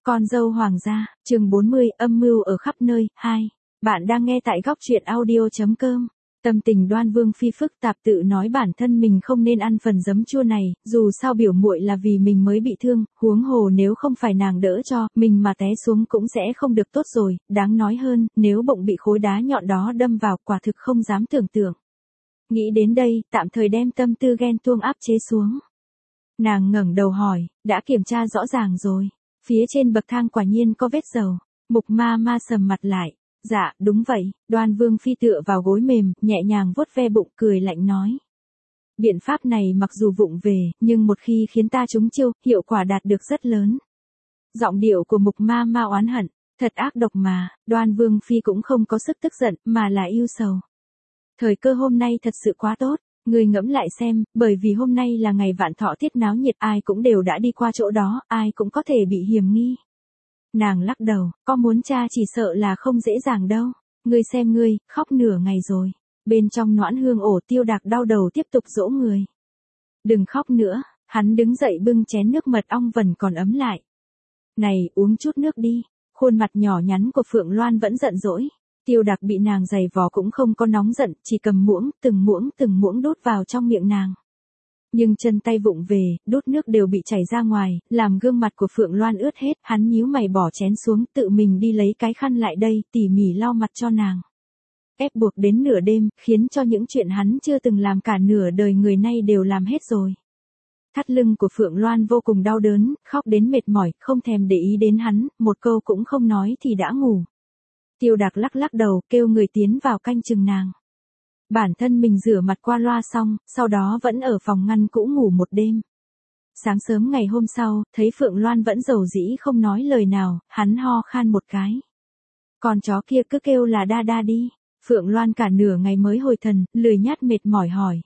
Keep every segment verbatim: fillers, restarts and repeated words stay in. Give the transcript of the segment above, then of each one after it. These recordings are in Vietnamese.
Con dâu hoàng gia, chương bốn mươi, âm mưu ở khắp nơi, hai. Bạn đang nghe tại góc truyện audio.com. Tâm tình Đoan Vương Phi phức tạp, tự nói bản thân mình không nên ăn phần giấm chua này, dù sao biểu muội là vì mình mới bị thương, huống hồ nếu không phải nàng đỡ cho, mình mà té xuống cũng sẽ không được tốt rồi, đáng nói hơn, nếu bụng bị khối đá nhọn đó đâm vào, quả thực không dám tưởng tượng. Nghĩ đến đây, tạm thời đem tâm tư ghen tuông áp chế xuống. Nàng ngẩng đầu hỏi, đã kiểm tra rõ ràng rồi. Phía trên bậc thang quả nhiên có vết dầu. Mục ma ma sầm mặt lại. Dạ, đúng vậy. Đoan Vương Phi tựa vào gối mềm, nhẹ nhàng vuốt ve bụng, cười lạnh nói. Biện pháp này mặc dù vụng về, nhưng một khi khiến ta trúng chiêu, hiệu quả đạt được rất lớn. Giọng điệu của mục ma ma oán hận. Thật ác độc mà. Đoan Vương Phi cũng không có sức tức giận, mà là yêu sầu. Thời cơ hôm nay thật sự quá tốt. Ngươi ngẫm lại xem, bởi vì hôm nay là ngày vạn thọ tiết náo nhiệt, ai cũng đều đã đi qua chỗ đó, ai cũng có thể bị hiềm nghi. Nàng lắc đầu, có muốn tra chỉ sợ là không dễ dàng đâu. Ngươi xem ngươi, khóc nửa ngày rồi. Bên trong noãn hương ổ Tiêu Đạc đau đầu tiếp tục dỗ người. Đừng khóc nữa, hắn đứng dậy bưng chén nước mật ong vần còn ấm lại. Này, uống chút nước đi. Khuôn mặt nhỏ nhắn của Phượng Loan vẫn giận dỗi. Tiêu Đạc bị nàng giày vò cũng không có nóng giận, chỉ cầm muỗng, từng muỗng từng muỗng đút vào trong miệng nàng. Nhưng chân tay vụng về, đút nước đều bị chảy ra ngoài, làm gương mặt của Phượng Loan ướt hết, hắn nhíu mày bỏ chén xuống, tự mình đi lấy cái khăn lại đây, tỉ mỉ lau mặt cho nàng. Ép buộc đến nửa đêm, khiến cho những chuyện hắn chưa từng làm cả nửa đời người nay đều làm hết rồi. Thắt lưng của Phượng Loan vô cùng đau đớn, khóc đến mệt mỏi, không thèm để ý đến hắn, một câu cũng không nói thì đã ngủ. Tiêu Đạc lắc lắc đầu, kêu người tiến vào canh chừng nàng. Bản thân mình rửa mặt qua loa xong, sau đó vẫn ở phòng ngăn cũ ngủ một đêm. Sáng sớm ngày hôm sau, thấy Phượng Loan vẫn dầu dĩ không nói lời nào, hắn ho khan một cái. Con chó kia cứ kêu là đa đa đi. Phượng Loan cả nửa ngày mới hồi thần, lười nhát mệt mỏi hỏi.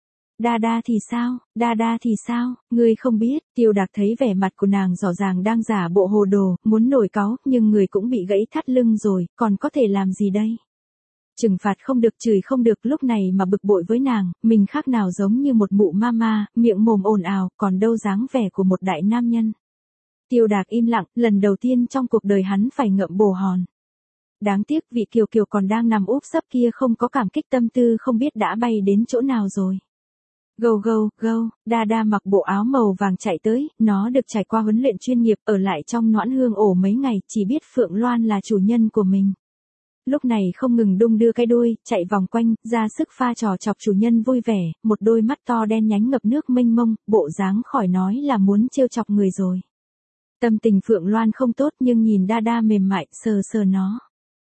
Đa đa thì sao, đa đa thì sao, ngươi không biết. Tiêu Đạc thấy vẻ mặt của nàng rõ ràng đang giả bộ hồ đồ, muốn nổi cáu, nhưng người cũng bị gãy thắt lưng rồi, còn có thể làm gì đây? Trừng phạt không được, chửi không được, lúc này mà bực bội với nàng, mình khác nào giống như một mụ mama, miệng mồm ồn ào, còn đâu dáng vẻ của một đại nam nhân. Tiêu Đạc im lặng, lần đầu tiên trong cuộc đời hắn phải ngậm bồ hòn. Đáng tiếc vị kiều kiều còn đang nằm úp sấp kia không có cảm kích, tâm tư không biết đã bay đến chỗ nào rồi. Gâu gâu, gâu, đa đa mặc bộ áo màu vàng chạy tới, nó được trải qua huấn luyện chuyên nghiệp, ở lại trong noãn hương ổ mấy ngày, chỉ biết Phượng Loan là chủ nhân của mình. Lúc này không ngừng đung đưa cái đuôi, chạy vòng quanh, ra sức pha trò chọc chủ nhân vui vẻ, một đôi mắt to đen nhánh ngập nước mênh mông, bộ dáng khỏi nói là muốn trêu chọc người rồi. Tâm tình Phượng Loan không tốt nhưng nhìn đa đa mềm mại, sờ sờ nó.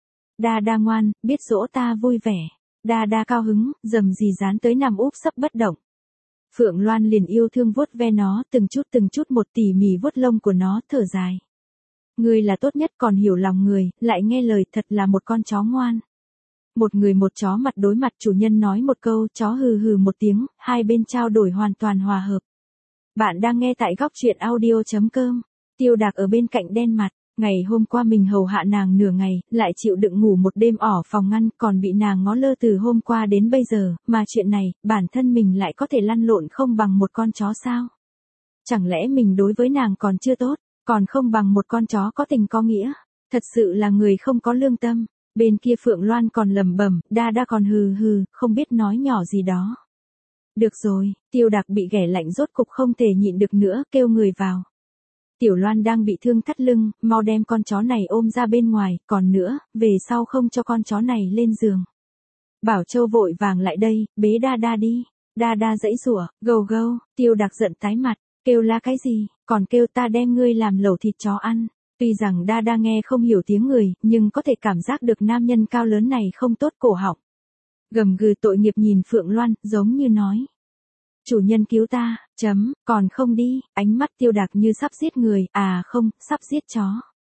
Đa đa ngoan, biết dỗ ta vui vẻ. Đa đa cao hứng, dầm gì dán tới nằm úp sấp bất động. Phượng Loan liền yêu thương vuốt ve nó, từng chút từng chút một tỉ mỉ vuốt lông của nó, thở dài. Ngươi là tốt nhất, còn hiểu lòng người, lại nghe lời, thật là một con chó ngoan. Một người một chó mặt đối mặt, chủ nhân nói một câu, chó hừ hừ một tiếng, hai bên trao đổi hoàn toàn hòa hợp. Bạn đang nghe tại góc truyện audio.com. Tiêu Đạc ở bên cạnh đen mặt. Ngày hôm qua mình hầu hạ nàng nửa ngày, lại chịu đựng ngủ một đêm ở phòng ngăn, còn bị nàng ngó lơ từ hôm qua đến bây giờ, mà chuyện này, bản thân mình lại có thể lăn lộn không bằng một con chó sao? Chẳng lẽ mình đối với nàng còn chưa tốt, còn không bằng một con chó có tình có nghĩa? Thật sự là người không có lương tâm. Bên kia Phượng Loan còn lẩm bẩm, đa đa còn hừ hừ, không biết nói nhỏ gì đó. Được rồi, Tiêu Đạc bị ghẻ lạnh rốt cục không thể nhịn được nữa, kêu người vào. Tiểu Loan đang bị thương thắt lưng, mau đem con chó này ôm ra bên ngoài, còn nữa, về sau không cho con chó này lên giường. Bảo Châu vội vàng lại đây, bế đa đa đi. Đa đa giãy giụa, gâu gâu, Tiêu Đạc giận tái mặt, kêu la cái gì, còn kêu ta đem ngươi làm lẩu thịt chó ăn. Tuy rằng đa đa nghe không hiểu tiếng người, nhưng có thể cảm giác được nam nhân cao lớn này không tốt cổ họng. Gầm gừ tội nghiệp nhìn Phượng Loan, giống như nói. Chủ nhân cứu ta, chấm, còn không đi, ánh mắt Tiêu Đạc như sắp giết người, à không, sắp giết chó.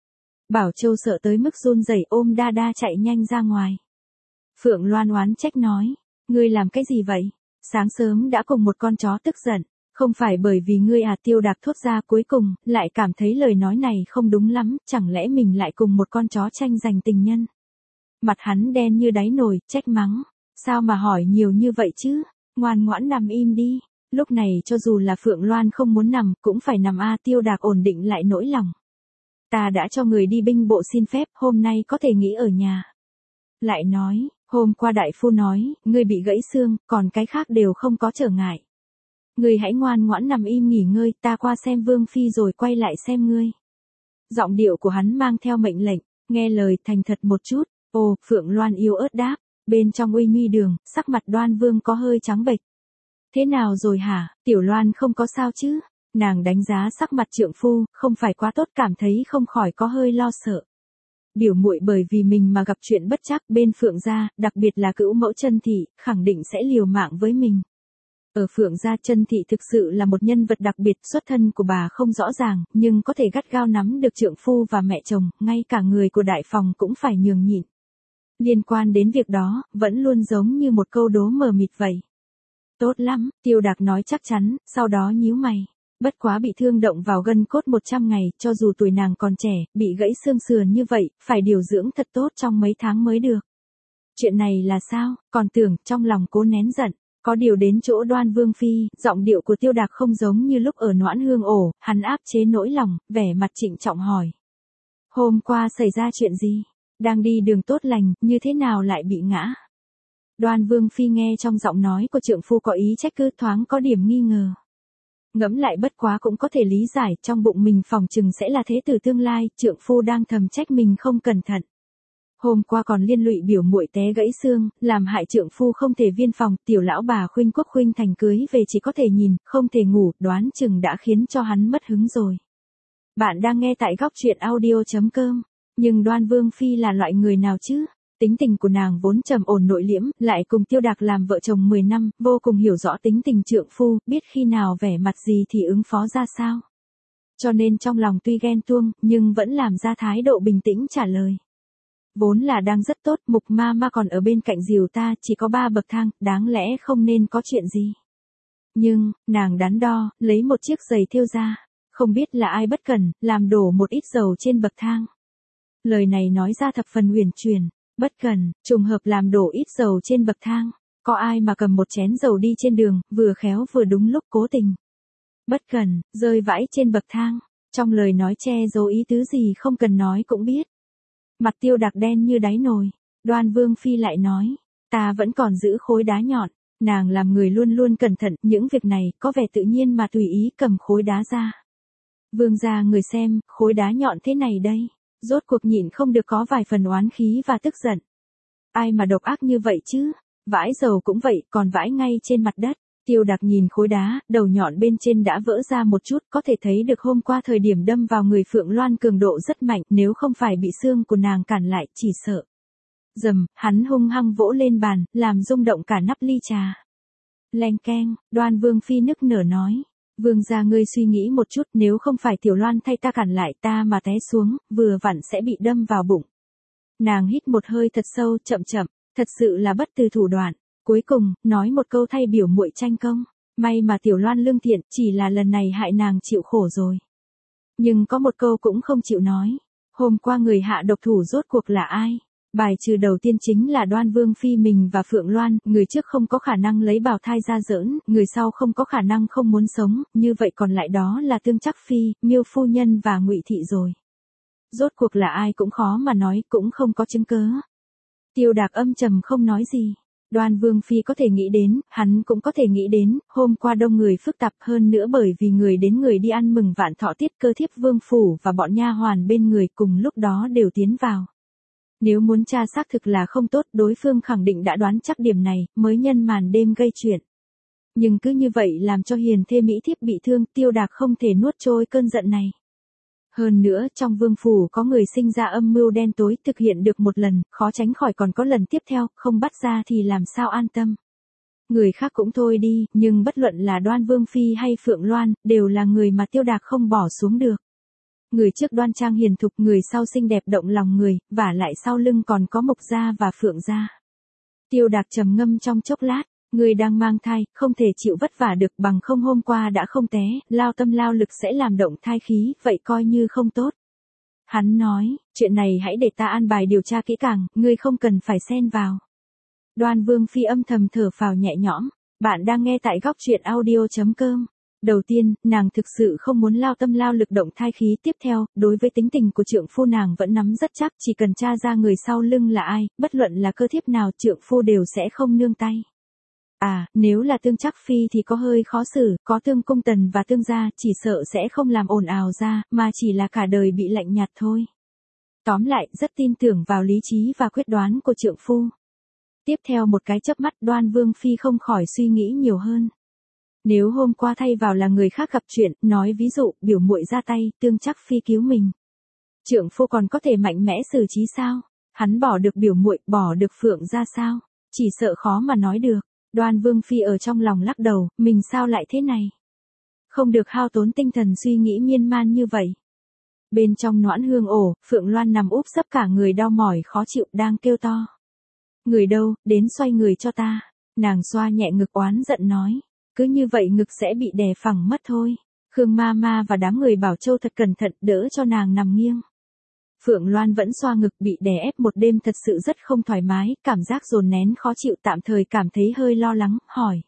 Bảo Châu sợ tới mức run rẩy ôm đa đa chạy nhanh ra ngoài. Phượng Loan oán trách nói, ngươi làm cái gì vậy? Sáng sớm đã cùng một con chó tức giận, không phải bởi vì ngươi à? Tiêu Đạc thốt ra cuối cùng, lại cảm thấy lời nói này không đúng lắm, chẳng lẽ mình lại cùng một con chó tranh giành tình nhân? Mặt hắn đen như đáy nồi, trách mắng, sao mà hỏi nhiều như vậy chứ? Ngoan ngoãn nằm im đi. Lúc này cho dù là Phượng Loan không muốn nằm, cũng phải nằm a. Tiêu Đạc ổn định lại nỗi lòng. Ta đã cho người đi binh bộ xin phép, hôm nay có thể nghỉ ở nhà. Lại nói, hôm qua đại phu nói, ngươi bị gãy xương, còn cái khác đều không có trở ngại. Ngươi hãy ngoan ngoãn nằm im nghỉ ngơi, ta qua xem Vương Phi rồi quay lại xem ngươi. Giọng điệu của hắn mang theo mệnh lệnh, nghe lời thành thật một chút. Ồ, Phượng Loan yếu ớt đáp, bên trong Uy Nhi đường, sắc mặt Đoan Vương có hơi trắng bệch. Thế nào rồi hả, Tiểu Loan không có sao chứ? Nàng đánh giá sắc mặt trượng phu, không phải quá tốt, cảm thấy không khỏi có hơi lo sợ. Biểu muội bởi vì mình mà gặp chuyện bất trắc, bên Phượng gia, đặc biệt là cữu mẫu Chân Thị, khẳng định sẽ liều mạng với mình. Ở Phượng gia, Chân Thị thực sự là một nhân vật đặc biệt, xuất thân của bà không rõ ràng, nhưng có thể gắt gao nắm được trượng phu và mẹ chồng, ngay cả người của đại phòng cũng phải nhường nhịn. Liên quan đến việc đó, vẫn luôn giống như một câu đố mờ mịt vậy. Tốt lắm, Tiêu Đạc nói chắc chắn, sau đó nhíu mày. Bất quá bị thương động vào gân cốt một trăm ngày, cho dù tuổi nàng còn trẻ, bị gãy xương sườn như vậy, phải điều dưỡng thật tốt trong mấy tháng mới được. Chuyện này là sao, còn tưởng, trong lòng cố nén giận. Có điều đến chỗ Đoan Vương Phi, giọng điệu của Tiêu Đạc không giống như lúc ở Noãn Hương ổ, hắn áp chế nỗi lòng, vẻ mặt trịnh trọng hỏi. Hôm qua xảy ra chuyện gì? Đang đi đường tốt lành, như thế nào lại bị ngã? Đoan Vương Phi nghe trong giọng nói của trượng phu có ý trách cứ, thoáng có điểm nghi ngờ. Ngẫm lại bất quá cũng có thể lý giải, trong bụng mình phòng chừng sẽ là thế tử tương lai, trượng phu đang thầm trách mình không cẩn thận. Hôm qua còn liên lụy biểu muội té gãy xương, làm hại trượng phu không thể viên phòng, tiểu lão bà khuynh quốc khuynh thành cưới về chỉ có thể nhìn, không thể ngủ, đoán chừng đã khiến cho hắn mất hứng rồi. Bạn đang nghe tại góc truyện audio chấm com, nhưng Đoan Vương Phi là loại người nào chứ? Tính tình của nàng vốn trầm ổn nội liễm, lại cùng Tiêu Đạc làm vợ chồng mười năm, vô cùng hiểu rõ tính tình trượng phu, biết khi nào vẻ mặt gì thì ứng phó ra sao. Cho nên trong lòng tuy ghen tuông, nhưng vẫn làm ra thái độ bình tĩnh trả lời. Vốn là đang rất tốt, Mục ma ma còn ở bên cạnh dìu ta, chỉ có ba bậc thang, đáng lẽ không nên có chuyện gì. Nhưng, nàng đắn đo, lấy một chiếc giày thêu ra, không biết là ai bất cẩn, làm đổ một ít dầu trên bậc thang. Lời này nói ra thập phần huyền truyền. Bất cần, trùng hợp làm đổ ít dầu trên bậc thang. Có ai mà cầm một chén dầu đi trên đường, vừa khéo vừa đúng lúc cố tình. Bất cần, rơi vãi trên bậc thang. Trong lời nói che giấu ý tứ gì không cần nói cũng biết. Mặt Tiêu Đạc đen như đáy nồi. Đoan Vương Phi lại nói, ta vẫn còn giữ khối đá nhọn. Nàng làm người luôn luôn cẩn thận, những việc này có vẻ tự nhiên mà tùy ý cầm khối đá ra. Vương gia người xem, khối đá nhọn thế này đây. Rốt cuộc nhịn không được có vài phần oán khí và tức giận. Ai mà độc ác như vậy chứ? Vãi dầu cũng vậy, còn vãi ngay trên mặt đất. Tiêu Đạc nhìn khối đá, đầu nhọn bên trên đã vỡ ra một chút, có thể thấy được hôm qua thời điểm đâm vào người Phượng Loan cường độ rất mạnh, nếu không phải bị xương của nàng cản lại, chỉ sợ. Dầm, hắn hung hăng vỗ lên bàn, làm rung động cả nắp ly trà. Leng keng, Đoan Vương Phi nức nở nói. Vương gia ngươi suy nghĩ một chút, nếu không phải Tiểu Loan thay ta cản lại, ta mà té xuống, vừa vặn sẽ bị đâm vào bụng. Nàng hít một hơi thật sâu, chậm chậm, thật sự là bất từ thủ đoạn. Cuối cùng, nói một câu thay biểu muội tranh công. May mà Tiểu Loan lương thiện, chỉ là lần này hại nàng chịu khổ rồi. Nhưng có một câu cũng không chịu nói. Hôm qua người hạ độc thủ rốt cuộc là ai? Bài trừ đầu tiên chính là Đoan Vương Phi mình và Phượng Loan, người trước không có khả năng lấy bào thai ra giỡn, người sau không có khả năng không muốn sống, như vậy còn lại đó là Tương Trắc Phi, Miêu Phu Nhân và Ngụy Thị rồi. Rốt cuộc là ai cũng khó mà nói, cũng không có chứng cớ. Tiêu Đạc âm trầm không nói gì. Đoan Vương Phi có thể nghĩ đến, hắn cũng có thể nghĩ đến, hôm qua đông người phức tạp hơn nữa bởi vì người đến người đi ăn mừng vạn thọ tiết, cơ thiếp vương phủ và bọn nha hoàn bên người cùng lúc đó đều tiến vào. Nếu muốn tra xác thực là không tốt, đối phương khẳng định đã đoán chắc điểm này, mới nhân màn đêm gây chuyện. Nhưng cứ như vậy làm cho hiền thê mỹ thiếp bị thương, Tiêu Đạc không thể nuốt trôi cơn giận này. Hơn nữa, trong vương phủ có người sinh ra âm mưu đen tối, thực hiện được một lần, khó tránh khỏi còn có lần tiếp theo, không bắt ra thì làm sao an tâm. Người khác cũng thôi đi, nhưng bất luận là Đoan Vương Phi hay Phượng Loan, đều là người mà Tiêu Đạc không bỏ xuống được. Người trước đoan trang hiền thục, người sau xinh đẹp động lòng người, vả lại sau lưng còn có Mộc gia và Phượng gia. Tiêu Đạc trầm ngâm trong chốc lát, người đang mang thai, không thể chịu vất vả được, bằng không hôm qua đã không té, lao tâm lao lực sẽ làm động thai khí, vậy coi như không tốt. Hắn nói, chuyện này hãy để ta an bài điều tra kỹ càng, ngươi không cần phải xen vào. Đoan Vương Phi âm thầm thở phào nhẹ nhõm, bạn đang nghe tại góc truyện audio chấm com. Đầu tiên, nàng thực sự không muốn lao tâm lao lực động thai khí. Tiếp theo, đối với tính tình của trượng phu nàng vẫn nắm rất chắc, chỉ cần tra ra người sau lưng là ai, bất luận là cơ thiếp nào trượng phu đều sẽ không nương tay. À, nếu là Tương Trác Phi thì có hơi khó xử, có Tương Cung Tần và Tương gia chỉ sợ sẽ không làm ồn ào ra, mà chỉ là cả đời bị lạnh nhạt thôi. Tóm lại, rất tin tưởng vào lý trí và quyết đoán của trượng phu. Tiếp theo một cái chớp mắt, Đoan Vương Phi không khỏi suy nghĩ nhiều hơn. Nếu hôm qua thay vào là người khác gặp chuyện, nói ví dụ, biểu muội ra tay, Tương Trác Phi cứu mình. Trượng phu còn có thể mạnh mẽ xử trí sao? Hắn bỏ được biểu muội, bỏ được Phượng ra sao? Chỉ sợ khó mà nói được. Đoan Vương Phi ở trong lòng lắc đầu, mình sao lại thế này? Không được hao tốn tinh thần suy nghĩ miên man như vậy. Bên trong noãn hương ổ, Phượng Loan nằm úp sấp cả người đau mỏi khó chịu đang kêu to. Người đâu, đến xoay người cho ta. Nàng xoa nhẹ ngực oán giận nói. Cứ như vậy ngực sẽ bị đè phẳng mất thôi. Khương ma ma và đám người Bảo Châu thật cẩn thận đỡ cho nàng nằm nghiêng. Phượng Loan vẫn xoa ngực bị đè ép một đêm thật sự rất không thoải mái, cảm giác dồn nén khó chịu tạm thời cảm thấy hơi lo lắng, hỏi.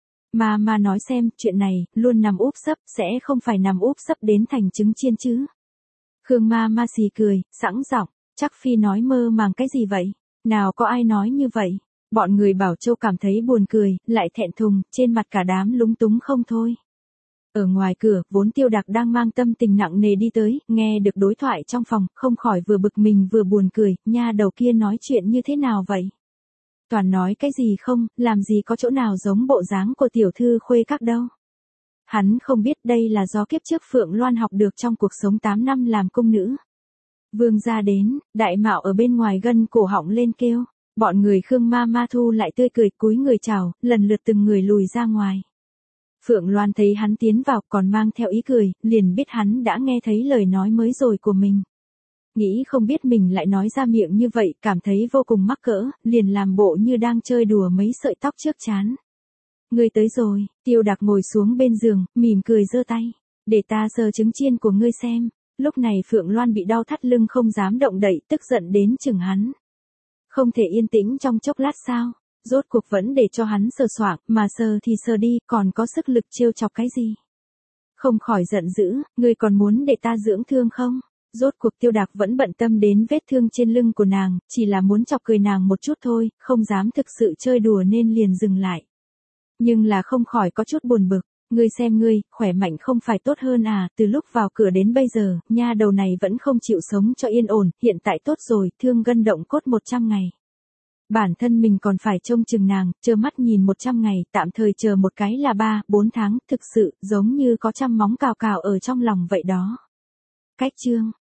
Ma ma nói xem, chuyện này, luôn nằm úp sấp, sẽ không phải nằm úp sấp đến thành trứng chiên chứ. Khương ma ma xì cười, sẵn giọng, chắc Phi nói mơ màng cái gì vậy? Nào có ai nói như vậy? Bọn người Bảo Châu cảm thấy buồn cười, lại thẹn thùng, trên mặt cả đám lúng túng không thôi. Ở ngoài cửa, vốn Tiêu Đạc đang mang tâm tình nặng nề đi tới, nghe được đối thoại trong phòng, không khỏi vừa bực mình vừa buồn cười, nha đầu kia nói chuyện như thế nào vậy? Toàn nói cái gì không, làm gì có chỗ nào giống bộ dáng của tiểu thư Khuê Các đâu. Hắn không biết đây là do kiếp trước Phượng Loan học được trong cuộc sống tám năm làm cung nữ. Vương gia đến, Đại Mạo ở bên ngoài gân cổ họng lên kêu. Bọn người Khương ma ma thu lại tươi cười cúi người chào, lần lượt từng người lùi ra ngoài. Phượng Loan thấy hắn tiến vào còn mang theo ý cười, liền biết hắn đã nghe thấy lời nói mới rồi của mình. Nghĩ không biết mình lại nói ra miệng như vậy, cảm thấy vô cùng mắc cỡ, liền làm bộ như đang chơi đùa mấy sợi tóc trước trán. Ngươi tới rồi, Tiêu Đạc ngồi xuống bên giường, mỉm cười giơ tay. Để ta sờ trứng chiên của ngươi xem. Lúc này Phượng Loan bị đau thắt lưng không dám động đậy, tức giận đến chừng hắn. Không thể yên tĩnh trong chốc lát sao? Rốt cuộc vẫn để cho hắn sờ soạng, mà sờ thì sờ đi, còn có sức lực trêu chọc cái gì? Không khỏi giận dữ, ngươi còn muốn để ta dưỡng thương không? Rốt cuộc Tiêu Đạc vẫn bận tâm đến vết thương trên lưng của nàng, chỉ là muốn chọc cười nàng một chút thôi, không dám thực sự chơi đùa nên liền dừng lại. Nhưng là không khỏi có chút buồn bực, ngươi xem ngươi, khỏe mạnh không phải tốt hơn à, từ lúc vào cửa đến bây giờ, nha đầu này vẫn không chịu sống cho yên ổn, hiện tại tốt rồi, thương gân động cốt một trăm ngày. Bản thân mình còn phải trông chừng nàng, trơ mắt nhìn một trăm ngày, tạm thời chờ một cái là ba, bốn tháng, thực sự, giống như có trăm móng cào cào ở trong lòng vậy đó. Cách chương